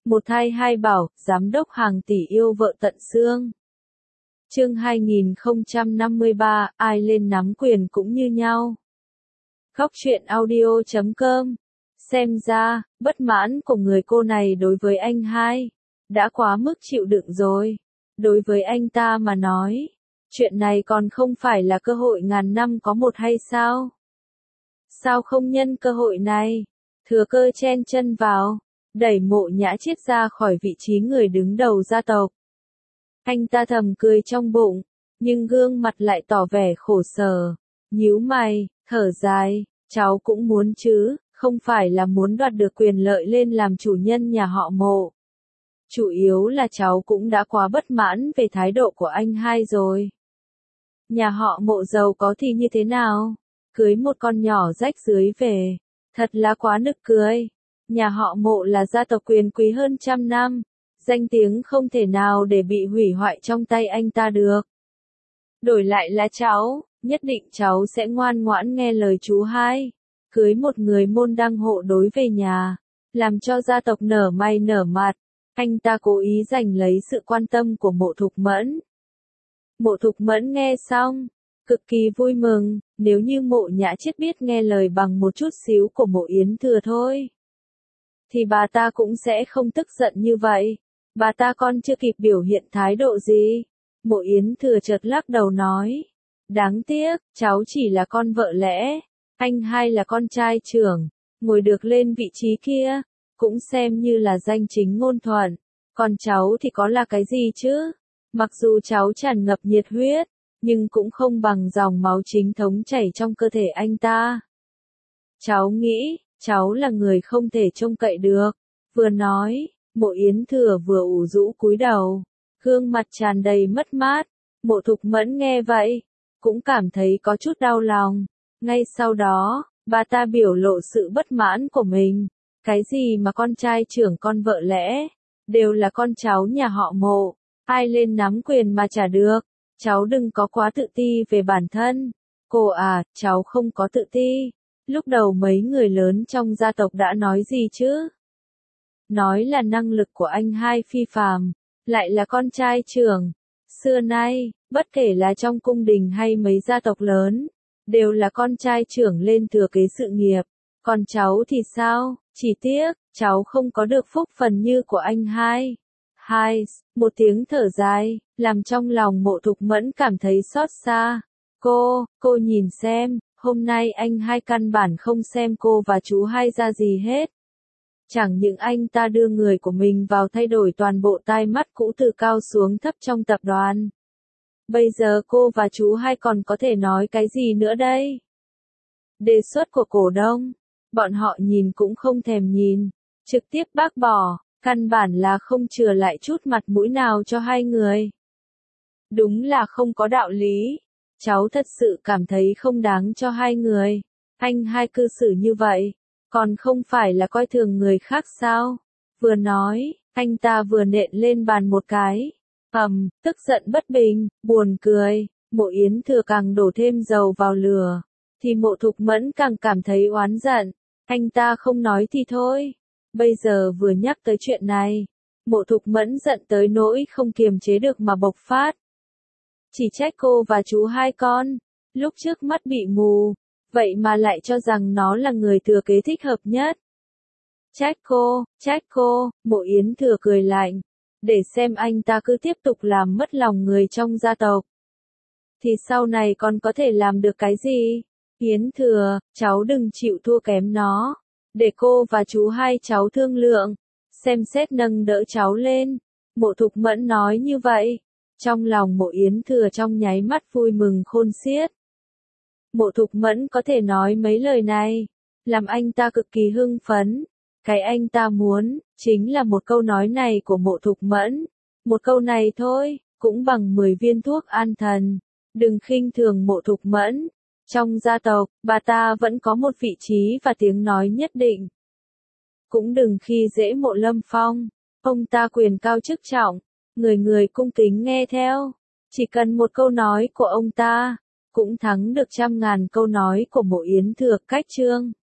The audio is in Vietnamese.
Một thai hai bảo, giám đốc hàng tỷ yêu vợ tận xương. Chương 2053, ai lên nắm quyền cũng như nhau. Khóc chuyện audio.com. Xem ra, bất mãn của người cô này đối với anh hai đã quá mức chịu đựng rồi. Đối với anh ta mà nói, chuyện này còn không phải là cơ hội ngàn năm có một hay sao? Sao không nhân cơ hội này, thừa cơ chen chân vào, đẩy Mộ Nhã Chiết ra khỏi vị trí người đứng đầu gia tộc? Anh ta thầm cười trong bụng, nhưng gương mặt lại tỏ vẻ khổ sở, nhíu mày, thở dài, cháu cũng muốn chứ, không phải là muốn đoạt được quyền lợi lên làm chủ nhân nhà họ Mộ. Chủ yếu là cháu cũng đã quá bất mãn về thái độ của anh hai rồi. Nhà họ Mộ giàu có thì như thế nào? Cưới một con nhỏ rách rưới về, thật là quá nực cười. Nhà họ Mộ là gia tộc quyền quý hơn trăm năm, danh tiếng không thể nào để bị hủy hoại trong tay anh ta được. Đổi lại là cháu, nhất định cháu sẽ ngoan ngoãn nghe lời chú hai, cưới một người môn đăng hộ đối về nhà, làm cho gia tộc nở mày nở mặt. Anh ta cố ý giành lấy sự quan tâm của Mộ Thục Mẫn. Mộ Thục Mẫn nghe xong, cực kỳ vui mừng, nếu như Mộ Nhã Chiết biết nghe lời bằng một chút xíu của Mộ Yến Thừa thôi, thì bà ta cũng sẽ không tức giận như vậy. Bà ta còn chưa kịp biểu hiện thái độ gì, Mộ Yến Thừa chợt lắc đầu nói, đáng tiếc, cháu chỉ là con vợ lẽ, anh hai là con trai trưởng, ngồi được lên vị trí kia, cũng xem như là danh chính ngôn thuận, còn cháu thì có là cái gì chứ? Mặc dù cháu tràn ngập nhiệt huyết, nhưng cũng không bằng dòng máu chính thống chảy trong cơ thể anh ta. Cháu nghĩ, cháu là người không thể trông cậy được. Vừa nói, Mộ Yến Thừa vừa ủ rũ cúi đầu, gương mặt tràn đầy mất mát. Mộ Thục Mẫn nghe vậy, cũng cảm thấy có chút đau lòng. Ngay sau đó, bà ta biểu lộ sự bất mãn của mình. Cái gì mà con trai trưởng con vợ lẽ, đều là con cháu nhà họ Mộ, ai lên nắm quyền mà chả được. Cháu đừng có quá tự ti về bản thân. Cô à, cháu không có tự ti. Lúc đầu mấy người lớn trong gia tộc đã nói gì chứ? Nói là năng lực của anh hai phi phàm, lại là con trai trưởng. Xưa nay, bất kể là trong cung đình hay mấy gia tộc lớn, đều là con trai trưởng lên thừa kế sự nghiệp. Còn cháu thì sao? Chỉ tiếc, cháu không có được phúc phần như của anh hai. Một tiếng thở dài, làm trong lòng Mộ Thục Mẫn cảm thấy xót xa. Cô nhìn xem, hôm nay anh hai căn bản không xem cô và chú hai ra gì hết. Chẳng những anh ta đưa người của mình vào thay đổi toàn bộ tai mắt cũ từ cao xuống thấp trong tập đoàn. Bây giờ cô và chú hai còn có thể nói cái gì nữa đây? Đề xuất của cổ đông, bọn họ nhìn cũng không thèm nhìn, trực tiếp bác bỏ, căn bản là không chừa lại chút mặt mũi nào cho hai người. Đúng là không có đạo lý, cháu thật sự cảm thấy không đáng cho hai người. Anh hai cư xử như vậy, còn không phải là coi thường người khác sao? Vừa nói, anh ta vừa nện lên bàn một cái. Tức giận bất bình, buồn cười, Mộ Yến Thừa càng đổ thêm dầu vào lửa, thì Mộ Thục Mẫn càng cảm thấy oán giận. Anh ta không nói thì thôi, bây giờ vừa nhắc tới chuyện này, Mộ Thục Mẫn giận tới nỗi không kiềm chế được mà bộc phát. Chỉ trách cô và chú hai con, lúc trước mắt bị mù, vậy mà lại cho rằng nó là người thừa kế thích hợp nhất. Trách cô, Mộ Yến Thừa cười lạnh, để xem anh ta cứ tiếp tục làm mất lòng người trong gia tộc, thì sau này còn có thể làm được cái gì? Yến Thừa, cháu đừng chịu thua kém nó, để cô và chú hai cháu thương lượng, xem xét nâng đỡ cháu lên. Mộ Thục Mẫn nói như vậy, trong lòng Mộ Yến Thừa trong nháy mắt vui mừng khôn xiết. Mộ Thục Mẫn có thể nói mấy lời này, làm anh ta cực kỳ hưng phấn. Cái anh ta muốn, chính là một câu nói này của Mộ Thục Mẫn. Một câu này thôi, cũng bằng 10 viên thuốc an thần. Đừng khinh thường Mộ Thục Mẫn. Trong gia tộc, bà ta vẫn có một vị trí và tiếng nói nhất định. Cũng đừng khi dễ Mộ Lâm Phong. Ông ta quyền cao chức trọng, người người cung kính nghe theo. Chỉ cần một câu nói của ông ta, cũng thắng được trăm ngàn câu nói của Mộ Yến Thừa cách chương.